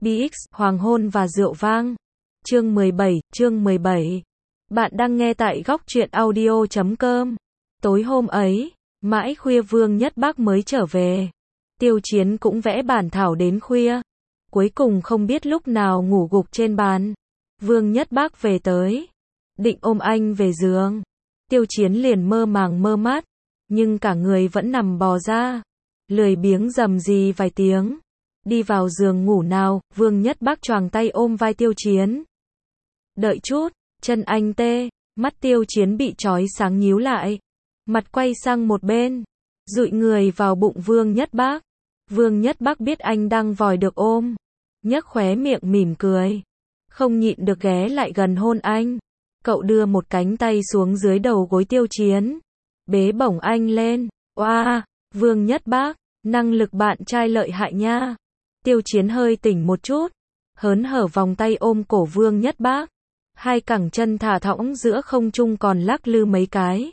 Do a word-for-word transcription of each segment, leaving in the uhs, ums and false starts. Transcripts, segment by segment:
bê ích, Hoàng hôn và rượu vang. Chương mười bảy, chương mười bảy. Bạn đang nghe tại góc truyện audio chấm com. Tối hôm ấy, mãi khuya Vương Nhất Bác mới trở về. Tiêu Chiến cũng vẽ bản thảo đến khuya. Cuối cùng không biết lúc nào ngủ gục trên bàn. Vương Nhất Bác về tới. Định ôm anh về giường. Tiêu Chiến liền mơ màng mơ mát. Nhưng cả người vẫn nằm bò ra. Lười biếng rầm rì vài tiếng. Đi vào giường ngủ nào, Vương Nhất Bác choàng tay ôm vai Tiêu Chiến. Đợi chút, chân anh tê, mắt Tiêu Chiến bị trói sáng nhíu lại. Mặt quay sang một bên, dụi người vào bụng Vương Nhất Bác. Vương Nhất Bác biết anh đang vòi được ôm, nhếch khóe miệng mỉm cười. Không nhịn được ghé lại gần hôn anh. Cậu đưa một cánh tay xuống dưới đầu gối Tiêu Chiến. Bế bổng anh lên. Oa, Vương Nhất Bác, năng lực bạn trai lợi hại nha. Tiêu Chiến hơi tỉnh một chút, hớn hở vòng tay ôm cổ Vương Nhất Bác. Hai cẳng chân thả thõng giữa không trung còn lắc lư mấy cái.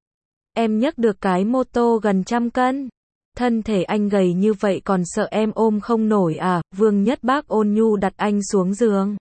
Em nhấc được cái mô tô gần trăm cân. Thân thể anh gầy như vậy còn sợ em ôm không nổi à? Vương Nhất Bác ôn nhu đặt anh xuống giường.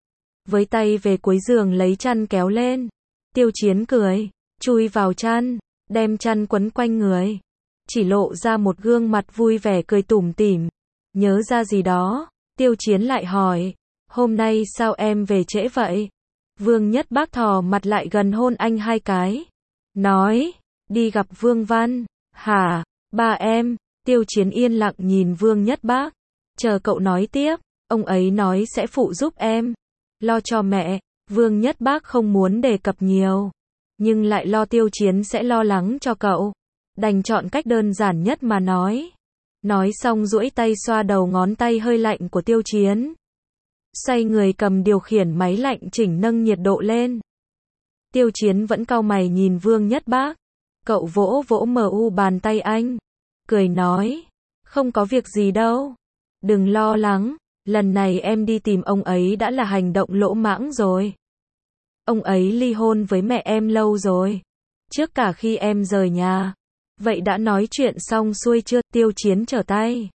Với tay về cuối giường lấy chăn kéo lên. Tiêu Chiến cười, chui vào chăn, đem chăn quấn quanh người. Chỉ lộ ra một gương mặt vui vẻ cười tủm tỉm. Nhớ ra gì đó, Tiêu Chiến lại hỏi, hôm nay sao em về trễ vậy? Vương Nhất Bác thò mặt lại gần hôn anh hai cái. Nói, đi gặp Vương Văn. Hả, ba em? Tiêu Chiến yên lặng nhìn Vương Nhất Bác. Chờ cậu nói tiếp, ông ấy nói sẽ phụ giúp em. Lo cho mẹ. Vương Nhất Bác không muốn đề cập nhiều. Nhưng lại lo Tiêu Chiến sẽ lo lắng cho cậu. Đành chọn cách đơn giản nhất mà nói. Nói xong duỗi tay xoa đầu ngón tay hơi lạnh của Tiêu Chiến. Xoay người cầm điều khiển máy lạnh chỉnh nâng nhiệt độ lên. Tiêu Chiến vẫn cau mày nhìn Vương Nhất Bác. Cậu vỗ vỗ mờ u bàn tay anh. Cười nói. Không có việc gì đâu. Đừng lo lắng. Lần này em đi tìm ông ấy đã là hành động lỗ mãng rồi. Ông ấy ly hôn với mẹ em lâu rồi. Trước cả khi em rời nhà. Vậy đã nói chuyện xong xuôi chưa? Tiêu Chiến trở tay.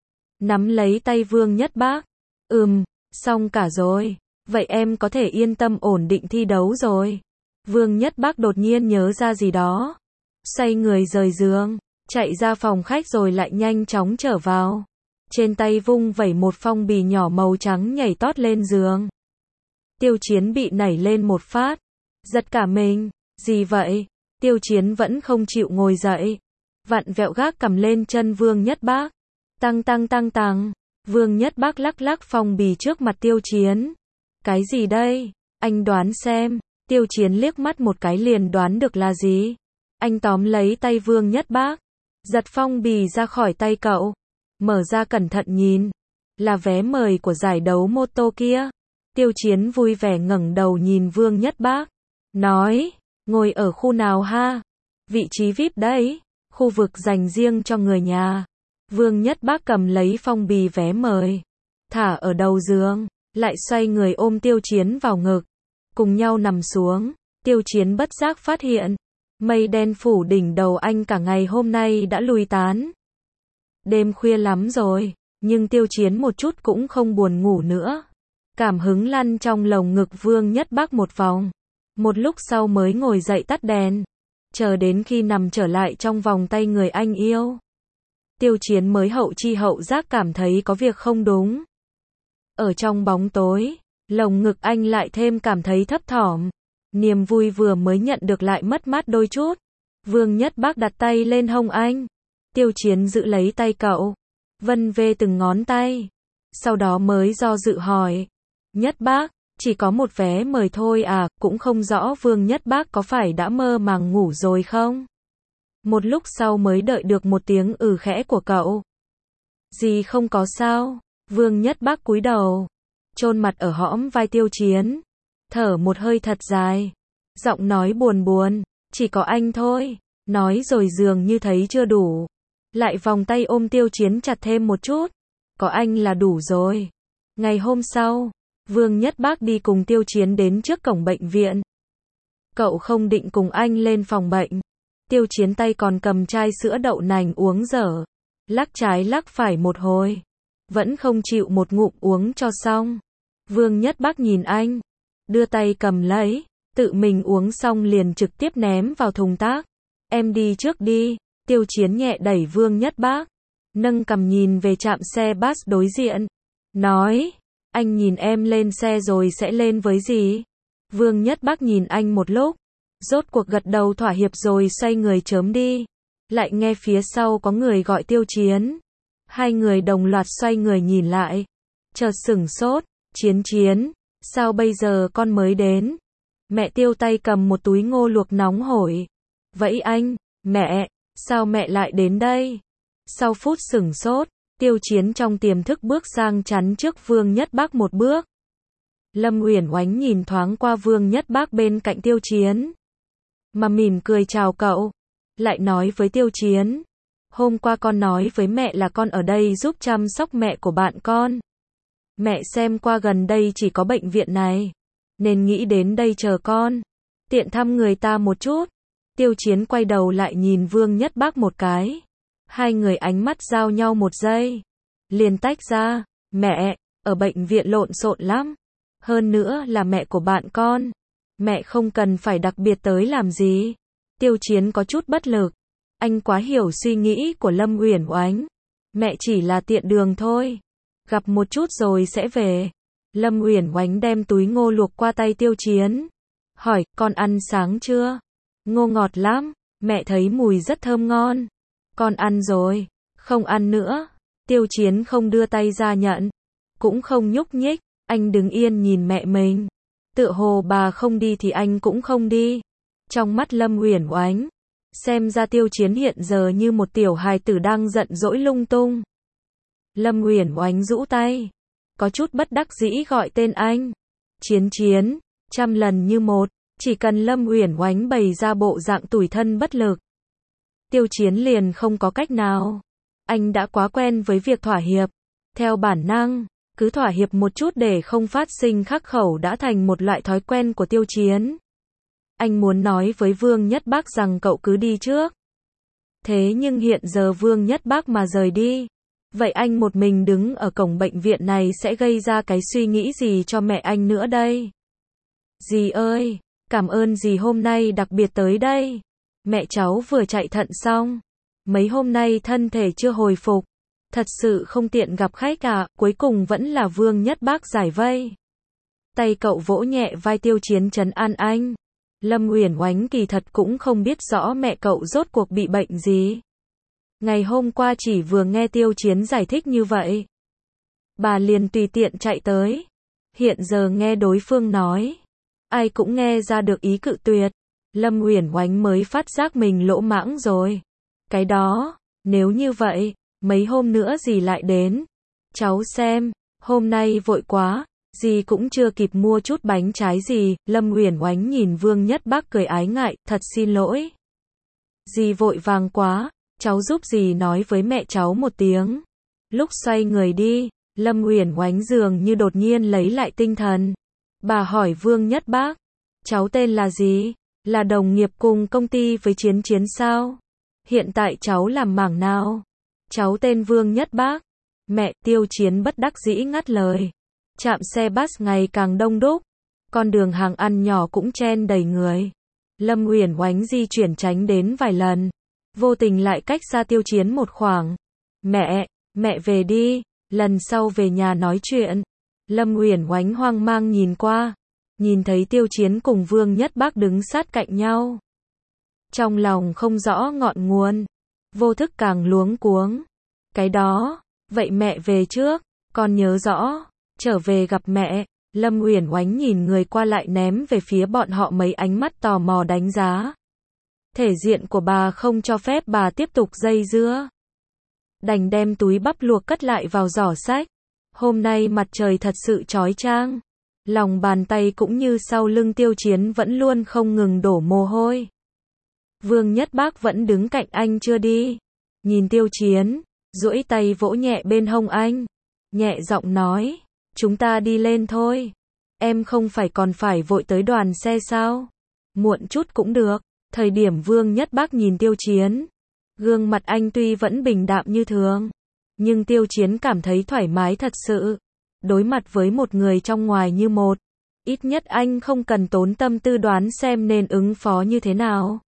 Nắm lấy tay Vương Nhất Bác. Ừm, xong cả rồi. Vậy em có thể yên tâm ổn định thi đấu rồi. Vương Nhất Bác đột nhiên nhớ ra gì đó. Xoay người rời giường. Chạy ra phòng khách rồi lại nhanh chóng trở vào. Trên tay vung vẩy một phong bì nhỏ màu trắng nhảy tót lên giường. Tiêu Chiến bị nảy lên một phát. Giật cả mình. Gì vậy? Tiêu Chiến vẫn không chịu ngồi dậy. Vặn vẹo gác cầm lên chân Vương Nhất Bác. Tăng tăng tăng tăng. Vương Nhất Bác lắc lắc phong bì trước mặt Tiêu Chiến. Cái gì đây? Anh đoán xem. Tiêu Chiến liếc mắt một cái liền đoán được là gì. Anh tóm lấy tay Vương Nhất Bác. Giật phong bì ra khỏi tay cậu. Mở ra cẩn thận nhìn. Là vé mời của giải đấu mô tô kia. Tiêu Chiến vui vẻ ngẩng đầu nhìn Vương Nhất Bác. Nói. Ngồi ở khu nào ha? Vị trí vi ai pi đấy. Khu vực dành riêng cho người nhà. Vương Nhất Bác cầm lấy phong bì vé mời. Thả ở đầu giường. Lại xoay người ôm Tiêu Chiến vào ngực. Cùng nhau nằm xuống. Tiêu Chiến bất giác phát hiện. Mây đen phủ đỉnh đầu anh cả ngày hôm nay đã lùi tán. Đêm khuya lắm rồi. Nhưng Tiêu Chiến một chút cũng không buồn ngủ nữa. Cảm hứng lăn trong lồng ngực Vương Nhất Bác một vòng. Một lúc sau mới ngồi dậy tắt đèn. Chờ đến khi nằm trở lại trong vòng tay người anh yêu. Tiêu Chiến mới hậu chi hậu giác cảm thấy có việc không đúng. Ở trong bóng tối, lồng ngực anh lại thêm cảm thấy thấp thỏm. Niềm vui vừa mới nhận được lại mất mát đôi chút. Vương Nhất Bác đặt tay lên hông anh. Tiêu Chiến giữ lấy tay cậu. Vân vê từng ngón tay. Sau đó mới do dự hỏi. Nhất Bác. Chỉ có một vé mời thôi à, cũng không rõ Vương Nhất Bác có phải đã mơ màng ngủ rồi không? Một lúc sau mới đợi được một tiếng ừ khẽ của cậu. Gì không có sao? Vương Nhất Bác cúi đầu, chôn mặt ở hõm vai Tiêu Chiến, thở một hơi thật dài, giọng nói buồn buồn, chỉ có anh thôi. Nói rồi dường như thấy chưa đủ, lại vòng tay ôm Tiêu Chiến chặt thêm một chút. Có anh là đủ rồi. Ngày hôm sau, Vương Nhất Bác đi cùng Tiêu Chiến đến trước cổng bệnh viện. Cậu không định cùng anh lên phòng bệnh. Tiêu Chiến tay còn cầm chai sữa đậu nành uống dở. Lắc trái lắc phải một hồi. vẫn không chịu một ngụm uống cho xong. Vương Nhất Bắc nhìn anh, đưa tay cầm lấy, tự mình uống xong liền trực tiếp ném vào thùng rác. Em đi trước đi, Tiêu Chiến nhẹ đẩy Vương Nhất Bắc, nâng cằm nhìn về trạm xe bus đối diện, nói, anh nhìn em lên xe rồi sẽ lên với gì? Vương Nhất Bắc nhìn anh một lúc, rốt cuộc gật đầu thỏa hiệp rồi xoay người chớm đi. Lại nghe phía sau có người gọi Tiêu Chiến. Hai người đồng loạt xoay người nhìn lại. Chợt sửng sốt, Chiến Chiến, sao bây giờ con mới đến? Mẹ Tiêu tay cầm một túi ngô luộc nóng hổi. Vậy anh, mẹ, sao mẹ lại đến đây? Sau phút sửng sốt, Tiêu Chiến trong tiềm thức bước sang chắn trước Vương Nhất Bắc một bước. Lâm Uyển Oánh nhìn thoáng qua Vương Nhất Bắc bên cạnh Tiêu Chiến, mà mỉm cười chào cậu, lại nói với Tiêu Chiến, hôm qua con nói với mẹ là con ở đây giúp chăm sóc mẹ của bạn con. Mẹ xem qua gần đây chỉ có bệnh viện này, nên nghĩ đến đây chờ con, tiện thăm người ta một chút. Tiêu Chiến quay đầu lại nhìn Vương Nhất Bắc một cái, hai người ánh mắt giao nhau một giây, liền tách ra. Mẹ, ở bệnh viện lộn xộn lắm, hơn nữa là mẹ của bạn con, mẹ không cần phải đặc biệt tới làm gì. Tiêu Chiến có chút bất lực, anh quá hiểu suy nghĩ của Lâm Uyển Oánh, mẹ chỉ là tiện đường thôi, gặp một chút rồi sẽ về. Lâm Uyển Oánh đem túi ngô luộc qua tay Tiêu Chiến, hỏi, con ăn sáng chưa? Ngô ngọt lắm, mẹ thấy mùi rất thơm ngon. Con ăn rồi, không ăn nữa. Tiêu Chiến không đưa tay ra nhận, cũng không nhúc nhích, anh đứng yên nhìn mẹ mình. Tựa hồ bà không đi thì anh cũng không đi. Trong mắt Lâm Uyển Oánh, xem ra Tiêu Chiến hiện giờ như một tiểu hài tử đang giận dỗi lung tung. Lâm Uyển Oánh rũ tay, có chút bất đắc dĩ gọi tên anh. Chiến Chiến, trăm lần như một, chỉ cần Lâm Uyển Oánh bày ra bộ dạng tủi thân bất lực, Tiêu Chiến liền không có cách nào. Anh đã quá quen với việc thỏa hiệp, theo bản năng, cứ thỏa hiệp một chút để không phát sinh khắc khẩu đã thành một loại thói quen của Tiêu Chiến. Anh muốn nói với Vương Nhất Bắc rằng cậu cứ đi trước. Thế nhưng hiện giờ Vương Nhất Bắc mà rời đi, vậy anh một mình đứng ở cổng bệnh viện này sẽ gây ra cái suy nghĩ gì cho mẹ anh nữa đây? Dì ơi, cảm ơn dì hôm nay đặc biệt tới đây. Mẹ cháu vừa chạy thận xong, mấy hôm nay thân thể chưa hồi phục, thật sự không tiện gặp khách à. Cuối cùng vẫn là Vương Nhất Bắc giải vây. Tay cậu vỗ nhẹ vai Tiêu Chiến trấn an anh. Lâm Uyển Oánh kỳ thật cũng không biết rõ mẹ cậu rốt cuộc bị bệnh gì. Ngày hôm qua chỉ vừa nghe Tiêu Chiến giải thích như vậy, bà liền tùy tiện chạy tới. Hiện giờ nghe đối phương nói, ai cũng nghe ra được ý cự tuyệt. Lâm Uyển Oánh mới phát giác mình lỗ mãng rồi. Cái đó, nếu như vậy, mấy hôm nữa dì lại đến. Cháu xem, hôm nay vội quá, dì cũng chưa kịp mua chút bánh trái gì. Lâm Uyển Oánh nhìn Vương Nhất Bắc cười ái ngại, thật xin lỗi. Dì vội vàng quá, cháu giúp dì nói với mẹ cháu một tiếng. Lúc xoay người đi, Lâm Uyển Oánh dường như đột nhiên lấy lại tinh thần. Bà hỏi Vương Nhất Bắc, cháu tên là gì? Là đồng nghiệp cùng công ty với Chiến Chiến sao? Hiện tại cháu làm mảng nào? Cháu tên Vương Nhất Bắc. Mẹ, Tiêu Chiến bất đắc dĩ ngắt lời. Trạm xe bus ngày càng đông đúc, con đường hàng ăn nhỏ cũng chen đầy người. Lâm Uyển Oánh di chuyển tránh đến vài lần, vô tình lại cách xa Tiêu Chiến một khoảng. Mẹ, mẹ về đi, lần sau về nhà nói chuyện. Lâm Uyển Oánh hoang mang nhìn qua, nhìn thấy Tiêu Chiến cùng Vương Nhất Bắc đứng sát cạnh nhau. Trong lòng không rõ ngọn nguồn, vô thức càng luống cuống. Cái đó, vậy mẹ về trước, con nhớ rõ, trở về gặp mẹ. Lâm Uyển Oánh nhìn người qua lại ném về phía bọn họ mấy ánh mắt tò mò đánh giá. Thể diện của bà không cho phép bà tiếp tục dây dưa. Đành đem túi bắp luộc cất lại vào giỏ sách. Hôm nay mặt trời thật sự chói chang. Lòng bàn tay cũng như sau lưng Tiêu Chiến vẫn luôn không ngừng đổ mồ hôi. Vương Nhất Bắc vẫn đứng cạnh anh chưa đi. Nhìn Tiêu Chiến, duỗi tay vỗ nhẹ bên hông anh. Nhẹ giọng nói, chúng ta đi lên thôi. Em không phải còn phải vội tới đoàn xe sao? Muộn chút cũng được. Thời điểm Vương Nhất Bắc nhìn Tiêu Chiến, gương mặt anh tuy vẫn bình đạm như thường, Nhưng Tiêu Chiến cảm thấy thoải mái thật sự. Đối mặt với một người trong ngoài như một, ít nhất anh không cần tốn tâm tư đoán xem nên ứng phó như thế nào.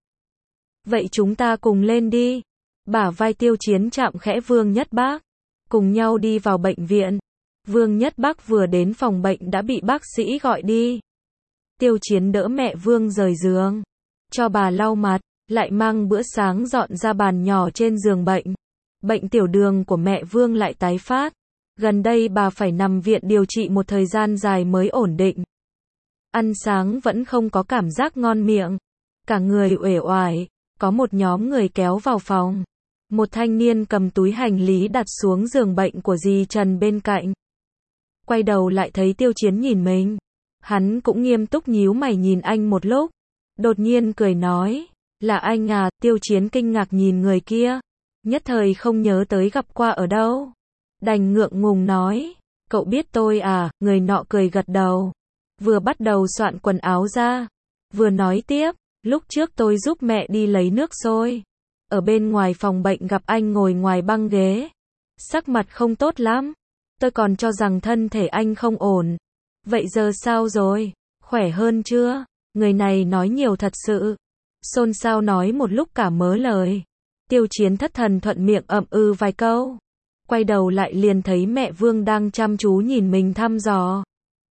Vậy chúng ta cùng lên đi. Bả vai Tiêu Chiến chạm khẽ Vương Nhất Bác. Cùng nhau đi vào bệnh viện. Vương Nhất Bác vừa đến phòng bệnh đã bị bác sĩ gọi đi. Tiêu Chiến đỡ mẹ Vương rời giường, cho bà lau mặt, lại mang bữa sáng dọn ra bàn nhỏ trên giường bệnh. Bệnh tiểu đường của mẹ Vương lại tái phát. Gần đây bà phải nằm viện điều trị một thời gian dài mới ổn định. Ăn sáng vẫn không có cảm giác ngon miệng. Cả người uể oải. Có một nhóm người kéo vào phòng. Một thanh niên cầm túi hành lý đặt xuống giường bệnh của dì Trần bên cạnh. Quay đầu lại thấy Tiêu Chiến nhìn mình. Hắn cũng nghiêm túc nhíu mày nhìn anh một lúc. Đột nhiên cười nói. Là anh à? Tiêu Chiến kinh ngạc nhìn người kia. Nhất thời không nhớ tới gặp qua ở đâu. Đành ngượng ngùng nói. Cậu biết tôi à? Người nọ cười gật đầu. Vừa bắt đầu soạn quần áo ra. Vừa nói tiếp. Lúc trước tôi giúp mẹ đi lấy nước sôi. Ở bên ngoài phòng bệnh gặp anh ngồi ngoài băng ghế. Sắc mặt không tốt lắm. Tôi còn cho rằng thân thể anh không ổn. Vậy giờ sao rồi? Khỏe hơn chưa? Người này nói nhiều thật sự. Xôn xao nói một lúc cả mớ lời. Tiêu Chiến thất thần thuận miệng ậm ừ vài câu. Quay đầu lại liền thấy mẹ Vương đang chăm chú nhìn mình thăm dò.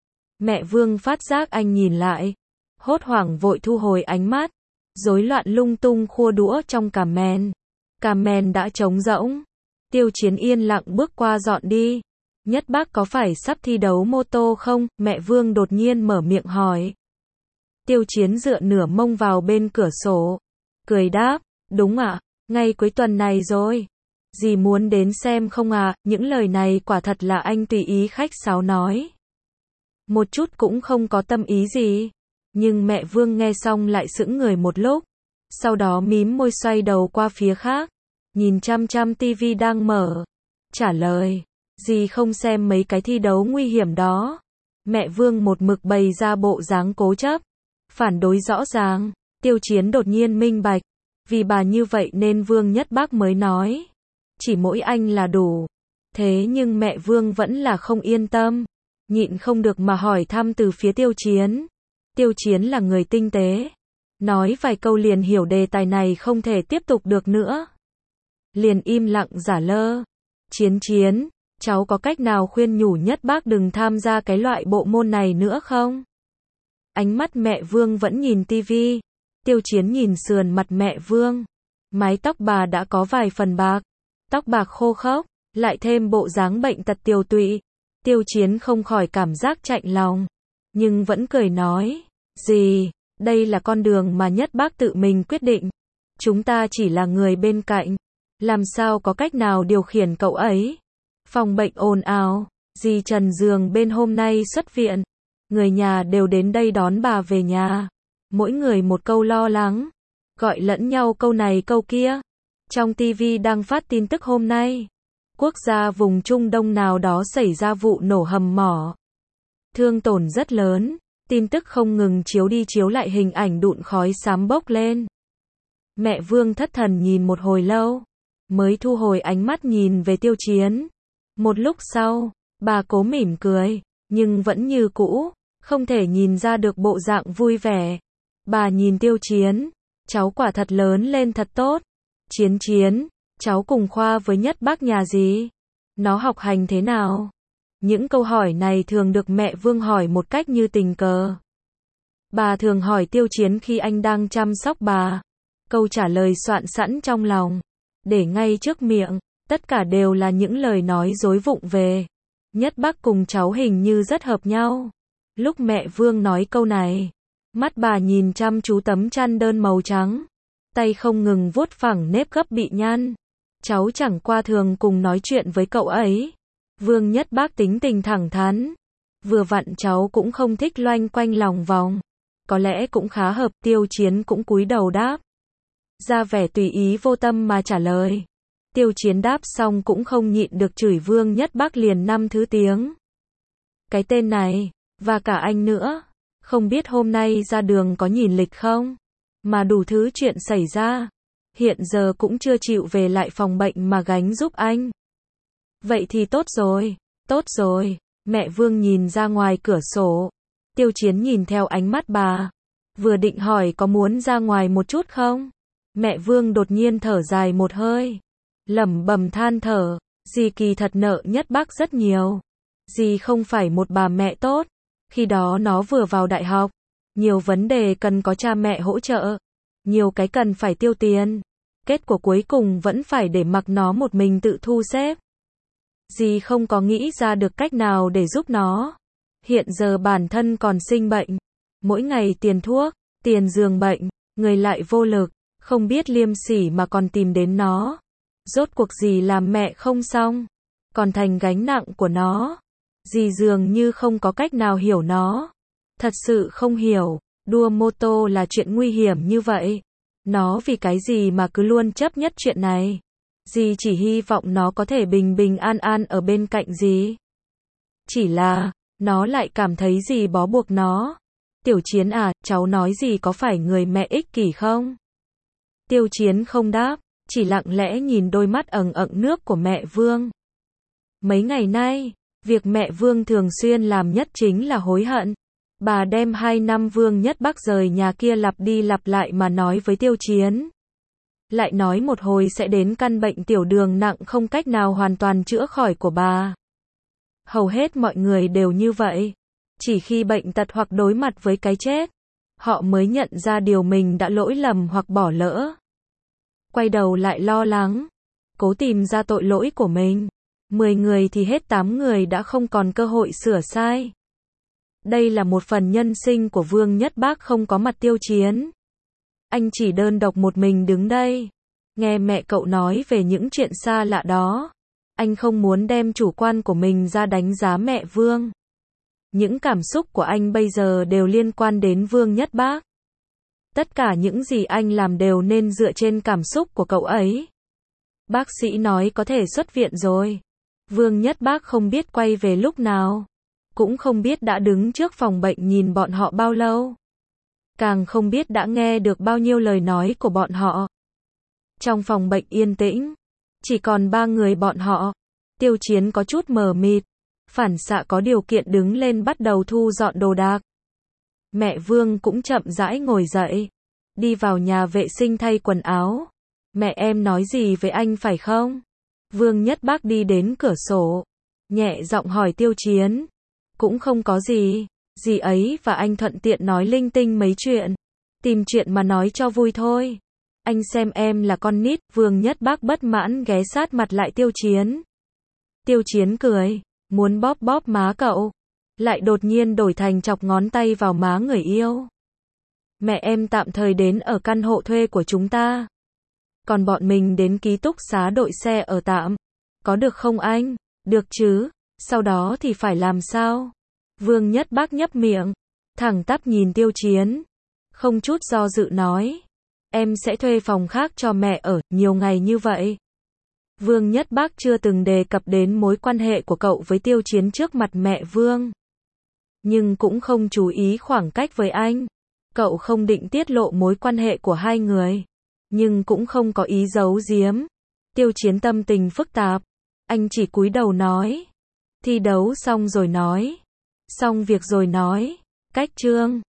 Mẹ Vương phát giác anh nhìn lại. Hốt hoảng vội thu hồi ánh mắt. Rối loạn lung tung khua đũa trong cà mền. Cà mền đã trống rỗng. Tiêu Chiến yên lặng bước qua dọn đi. Nhất Bác có phải sắp thi đấu mô tô không? Mẹ Vương đột nhiên mở miệng hỏi. Tiêu Chiến dựa nửa mông vào bên cửa sổ. Cười đáp, đúng ạ, ngay cuối tuần này rồi. Dì muốn đến xem không à? Những lời này quả thật là anh tùy ý khách sáo nói. Một chút cũng không có tâm ý gì. Nhưng mẹ Vương nghe xong lại sững người một lúc. Sau đó mím môi xoay đầu qua phía khác. Nhìn chăm chăm tivi đang mở. Trả lời, dì không xem mấy cái thi đấu nguy hiểm đó. Mẹ Vương một mực bày ra bộ dáng cố chấp. Phản đối rõ ràng. Tiêu Chiến đột nhiên minh bạch. Vì bà như vậy nên Vương Nhất Bác mới nói. Chỉ mỗi anh là đủ. Thế nhưng mẹ Vương vẫn là không yên tâm. Nhịn không được mà hỏi thăm từ phía Tiêu Chiến. Tiêu Chiến là người tinh tế. Nói vài câu liền hiểu đề tài này không thể tiếp tục được nữa. Liền im lặng giả lơ. Chiến Chiến, cháu có cách nào khuyên nhủ Nhất Bác đừng tham gia cái loại bộ môn này nữa không? Ánh mắt mẹ Vương vẫn nhìn tivi. Tiêu Chiến nhìn sườn mặt mẹ Vương. Mái tóc bà đã có vài phần bạc. Tóc bạc khô khốc, lại thêm bộ dáng bệnh tật tiều tụy. Tiêu Chiến không khỏi cảm giác chạnh lòng. Nhưng vẫn cười nói. Dì, đây là con đường mà Nhất Bác tự mình quyết định. Chúng ta chỉ là người bên cạnh. Làm sao có cách nào điều khiển cậu ấy? Phòng bệnh ồn ào. Dì Trần giường bên hôm nay xuất viện. Người nhà đều đến đây đón bà về nhà. Mỗi người một câu lo lắng. Gọi lẫn nhau câu này câu kia. Trong tivi đang phát tin tức hôm nay. Quốc gia vùng Trung Đông nào đó xảy ra vụ nổ hầm mỏ. Thương tổn rất lớn. Tin tức không ngừng chiếu đi chiếu lại hình ảnh đụn khói xám bốc lên. Mẹ Vương thất thần nhìn một hồi lâu. Mới thu hồi ánh mắt nhìn về Tiêu Chiến. Một lúc sau, bà cố mỉm cười. Nhưng vẫn như cũ. Không thể nhìn ra được bộ dạng vui vẻ. Bà nhìn Tiêu Chiến. Cháu quả thật lớn lên thật tốt. Chiến Chiến, cháu cùng khoa với Nhất Bác nhà gì? Nó học hành thế nào? Những câu hỏi này thường được mẹ Vương hỏi một cách như tình cờ. Bà thường hỏi Tiêu Chiến khi anh đang chăm sóc bà. Câu trả lời soạn sẵn trong lòng. Để ngay trước miệng. Tất cả đều là những lời nói dối vụng về. Nhất Bác cùng cháu hình như rất hợp nhau. Lúc mẹ Vương nói câu này. Mắt bà nhìn chăm chú tấm chăn đơn màu trắng. Tay không ngừng vuốt phẳng nếp gấp bị nhăn. Cháu chẳng qua thường cùng nói chuyện với cậu ấy. Vương Nhất Bác tính tình thẳng thắn. Vừa vặn cháu cũng không thích loanh quanh lòng vòng. Có lẽ cũng khá hợp. Tiêu Chiến cũng cúi đầu đáp. Ra vẻ tùy ý vô tâm mà trả lời. Tiêu Chiến đáp xong cũng không nhịn được chửi Vương Nhất Bác liền năm thứ tiếng. Cái tên này, và cả anh nữa. Không biết hôm nay ra đường có nhìn lịch không? Mà đủ thứ chuyện xảy ra. Hiện giờ cũng chưa chịu về lại phòng bệnh mà gánh giúp anh. Vậy thì tốt rồi, tốt rồi. Mẹ Vương nhìn ra ngoài cửa sổ. Tiêu Chiến nhìn theo ánh mắt bà. Vừa định hỏi có muốn ra ngoài một chút không? Mẹ Vương đột nhiên thở dài một hơi. Lẩm bẩm than thở. Dì kỳ thật nợ Nhất Bác rất nhiều. Dì không phải một bà mẹ tốt. Khi đó nó vừa vào đại học. Nhiều vấn đề cần có cha mẹ hỗ trợ. Nhiều cái cần phải tiêu tiền. Kết quả cuối cùng vẫn phải để mặc nó một mình tự thu xếp. Dì không có nghĩ ra được cách nào để giúp nó. Hiện giờ bản thân còn sinh bệnh. Mỗi ngày tiền thuốc, tiền giường bệnh, người lại vô lực, không biết liêm sỉ mà còn tìm đến nó. Rốt cuộc dì làm mẹ không xong, còn thành gánh nặng của nó. Dì dường như không có cách nào hiểu nó. Thật sự không hiểu, đua mô tô là chuyện nguy hiểm như vậy. Nó vì cái gì mà cứ luôn chấp nhất chuyện này. Dì chỉ hy vọng nó có thể bình bình an an ở bên cạnh dì. Chỉ là, nó lại cảm thấy dì bó buộc nó. Tiểu Chiến à, cháu nói gì có phải người mẹ ích kỷ không? Tiêu Chiến không đáp, chỉ lặng lẽ nhìn đôi mắt ẩn ẩn nước của mẹ Vương. Mấy ngày nay, việc mẹ Vương thường xuyên làm nhất chính là hối hận. Bà đem hai năm Vương Nhất Bác rời nhà kia lặp đi lặp lại mà nói với Tiêu Chiến. Lại nói một hồi sẽ đến căn bệnh tiểu đường nặng không cách nào hoàn toàn chữa khỏi của bà. Hầu hết mọi người đều như vậy. Chỉ khi bệnh tật hoặc đối mặt với cái chết, họ mới nhận ra điều mình đã lỗi lầm hoặc bỏ lỡ. Quay đầu lại lo lắng, cố tìm ra tội lỗi của mình. Mười người thì hết tám người đã không còn cơ hội sửa sai. Đây là một phần nhân sinh của Vương Nhất Bác không có mặt Tiêu Chiến. Anh chỉ đơn độc một mình đứng đây. Nghe mẹ cậu nói về những chuyện xa lạ đó. Anh không muốn đem chủ quan của mình ra đánh giá mẹ Vương. Những cảm xúc của anh bây giờ đều liên quan đến Vương Nhất Bác. Tất cả những gì anh làm đều nên dựa trên cảm xúc của cậu ấy. Bác sĩ nói có thể xuất viện rồi. Vương Nhất Bác không biết quay về lúc nào. Cũng không biết đã đứng trước phòng bệnh nhìn bọn họ bao lâu. Càng không biết đã nghe được bao nhiêu lời nói của bọn họ. Trong phòng bệnh yên tĩnh, chỉ còn ba người bọn họ. Tiêu Chiến có chút mờ mịt, phản xạ có điều kiện đứng lên bắt đầu thu dọn đồ đạc. Mẹ Vương cũng chậm rãi ngồi dậy, đi vào nhà vệ sinh thay quần áo. Mẹ em nói gì với anh phải không? Vương Nhất Bác đi đến cửa sổ, nhẹ giọng hỏi Tiêu Chiến. Cũng không có gì, dì ấy và anh thuận tiện nói linh tinh mấy chuyện. Tìm chuyện mà nói cho vui thôi. Anh xem em là con nít. Vương Nhất Bác bất mãn ghé sát mặt lại Tiêu Chiến. Tiêu Chiến cười, muốn bóp bóp má cậu. Lại đột nhiên đổi thành chọc ngón tay vào má người yêu. Mẹ em tạm thời đến ở căn hộ thuê của chúng ta. Còn bọn mình đến ký túc xá đội xe ở tạm. Có được không anh? Được chứ. Sau đó thì phải làm sao? Vương Nhất Bác nhấp miệng, thẳng tắp nhìn Tiêu Chiến. Không chút do dự nói. Em sẽ thuê phòng khác cho mẹ ở, nhiều ngày như vậy. Vương Nhất Bác chưa từng đề cập đến mối quan hệ của cậu với Tiêu Chiến trước mặt mẹ Vương. Nhưng cũng không chú ý khoảng cách với anh. Cậu không định tiết lộ mối quan hệ của hai người. Nhưng cũng không có ý giấu giếm. Tiêu Chiến tâm tình phức tạp. Anh chỉ cúi đầu nói. Thi đấu xong rồi nói. Xong việc rồi nói. Cách chương.